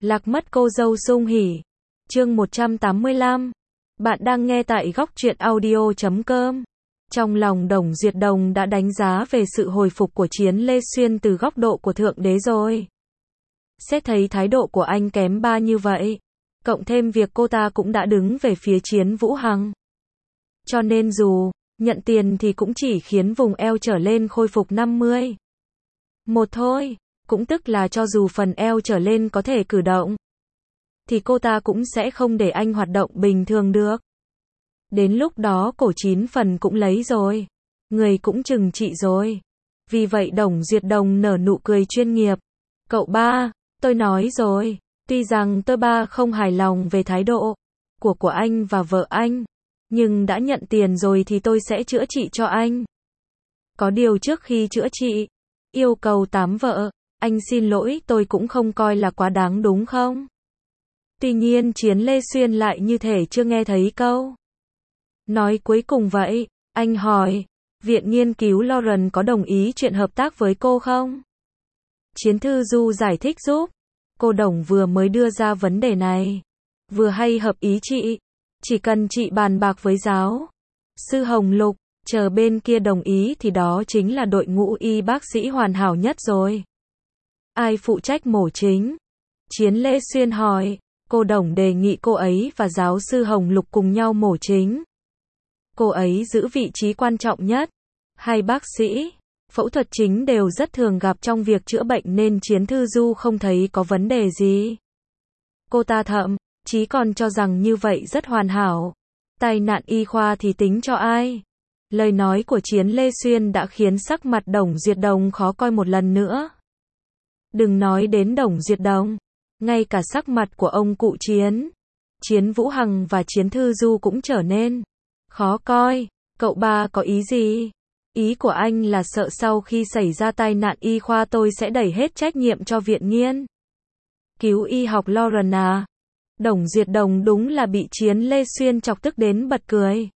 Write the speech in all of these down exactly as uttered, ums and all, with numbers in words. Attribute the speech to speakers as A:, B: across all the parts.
A: Lạc mất cô dâu sung hỉ. Chương một trăm tám mươi lăm. Bạn đang nghe tại góc truyện audio chấm com. Trong lòng Đồng Duyệt Đồng đã đánh giá về sự hồi phục của Chiến Lê Xuyên từ góc độ của Thượng Đế rồi. Xét thấy thái độ của anh kém ba như vậy, cộng thêm việc cô ta cũng đã đứng về phía Chiến Vũ Hằng. Cho nên dù nhận tiền thì cũng chỉ khiến vùng eo trở lên khôi phục năm mươi. Một thôi, cũng tức là cho dù phần eo trở lên có thể cử động, thì cô ta cũng sẽ không để anh hoạt động bình thường được. Đến lúc đó cổ chín phần cũng lấy rồi, người cũng trừng trị rồi. Vì vậy Đồng Duyệt Đồng nở nụ cười chuyên nghiệp. Cậu ba, tôi nói rồi, tuy rằng tôi ba không hài lòng về thái độ của của anh và vợ anh, nhưng đã nhận tiền rồi thì tôi sẽ chữa trị cho anh. Có điều trước khi chữa trị, yêu cầu tám vợ, anh xin lỗi tôi cũng không coi là quá đáng đúng không? Tuy nhiên Chiến Lê Xuyên lại như thể chưa nghe thấy câu nói cuối cùng vậy. Anh hỏi, Viện Nghiên cứu Lauren có đồng ý chuyện hợp tác với cô không? Chiến Thư Du giải thích giúp. Cô Đồng vừa mới đưa ra vấn đề này, vừa hay hợp ý chị. Chỉ cần chị bàn bạc với giáo sư Hồng Lục, chờ bên kia đồng ý thì đó chính là đội ngũ y bác sĩ hoàn hảo nhất rồi. Ai phụ trách mổ chính? Chiến Lê Xuyên hỏi. Cô Đồng đề nghị cô ấy và giáo sư Hồng Lục cùng nhau mổ chính. Cô ấy giữ vị trí quan trọng nhất. Hai bác sĩ phẫu thuật chính đều rất thường gặp trong việc chữa bệnh nên Chiến Thư Du không thấy có vấn đề gì. Cô ta thậm chí còn cho rằng như vậy rất hoàn hảo. Tai nạn y khoa thì tính cho ai? Lời nói của Chiến Lê Xuyên đã khiến sắc mặt Đồng Duyệt Đồng khó coi một lần nữa. Đừng nói đến Đồng Duyệt Đồng, ngay cả sắc mặt của ông cụ Chiến, Chiến Vũ Hằng và Chiến Thư Du cũng trở nên khó coi. Cậu ba có ý gì? Ý của anh là sợ sau khi xảy ra tai nạn y khoa tôi sẽ đẩy hết trách nhiệm cho Viện Nghiên cứu y học Lauren à? Đồng Duyệt Đồng đúng là bị Chiến Lê Xuyên chọc tức đến bật cười.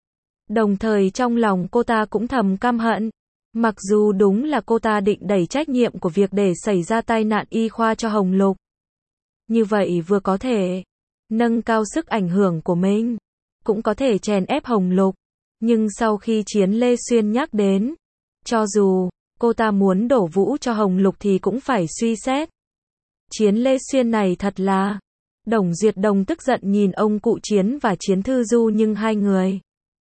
A: Đồng thời trong lòng cô ta cũng thầm căm hận. Mặc dù đúng là cô ta định đẩy trách nhiệm của việc để xảy ra tai nạn y khoa cho Hồng Lục. Như vậy vừa có thể nâng cao sức ảnh hưởng của mình, cũng có thể chèn ép Hồng Lục. Nhưng sau khi Chiến Lê Xuyên nhắc đến, cho dù cô ta muốn đổ vũ cho Hồng Lục thì cũng phải suy xét. Chiến Lê Xuyên này thật là... Đồng Duyệt Đồng tức giận nhìn ông cụ Chiến và Chiến Thư Du nhưng hai người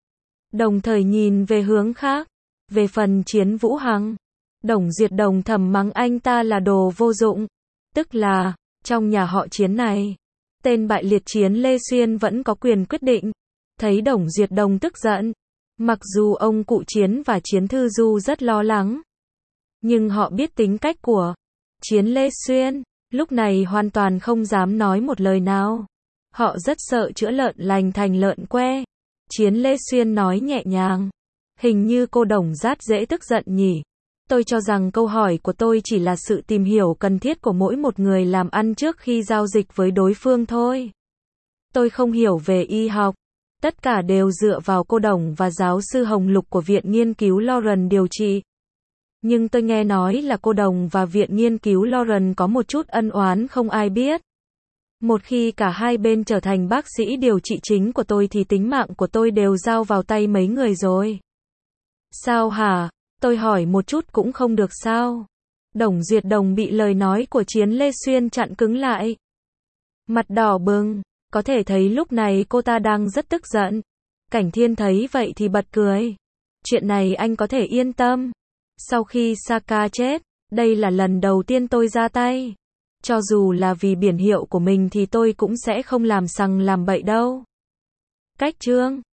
A: đồng thời nhìn về hướng khác. Về phần Chiến Vũ Hằng, Đồng Duyệt Đồng thầm mắng anh ta là đồ vô dụng. Tức là, trong nhà họ Chiến này, tên bại liệt Chiến Lê Xuyên vẫn có quyền quyết định. Thấy Đồng Duyệt Đồng tức giận, mặc dù ông cụ Chiến và Chiến Thư Du rất lo lắng, nhưng họ biết tính cách của Chiến Lê Xuyên, lúc này hoàn toàn không dám nói một lời nào. Họ rất sợ chữa lợn lành thành lợn que. Chiến Lê Xuyên nói nhẹ nhàng. Hình như cô Đồng rất dễ tức giận nhỉ. Tôi cho rằng câu hỏi của tôi chỉ là sự tìm hiểu cần thiết của mỗi một người làm ăn trước khi giao dịch với đối phương thôi. Tôi không hiểu về y học. Tất cả đều dựa vào cô Đồng và giáo sư Hồng Lục của Viện Nghiên cứu Lauren điều trị. Nhưng tôi nghe nói là cô Đồng và Viện Nghiên cứu Lauren có một chút ân oán không ai biết. Một khi cả hai bên trở thành bác sĩ điều trị chính của tôi thì tính mạng của tôi đều giao vào tay mấy người rồi. Sao hả? Tôi hỏi một chút cũng không được sao? Đồng Duyệt Đồng bị lời nói của Chiến Lê Xuyên chặn cứng lại. Mặt đỏ bừng, có thể thấy lúc này cô ta đang rất tức giận. Cảnh Thiên thấy vậy thì bật cười. Chuyện này anh có thể yên tâm. Sau khi Saka chết, đây là lần đầu tiên tôi ra tay. Cho dù là vì biển hiệu của mình thì tôi cũng sẽ không làm sằng làm bậy đâu. Cách chương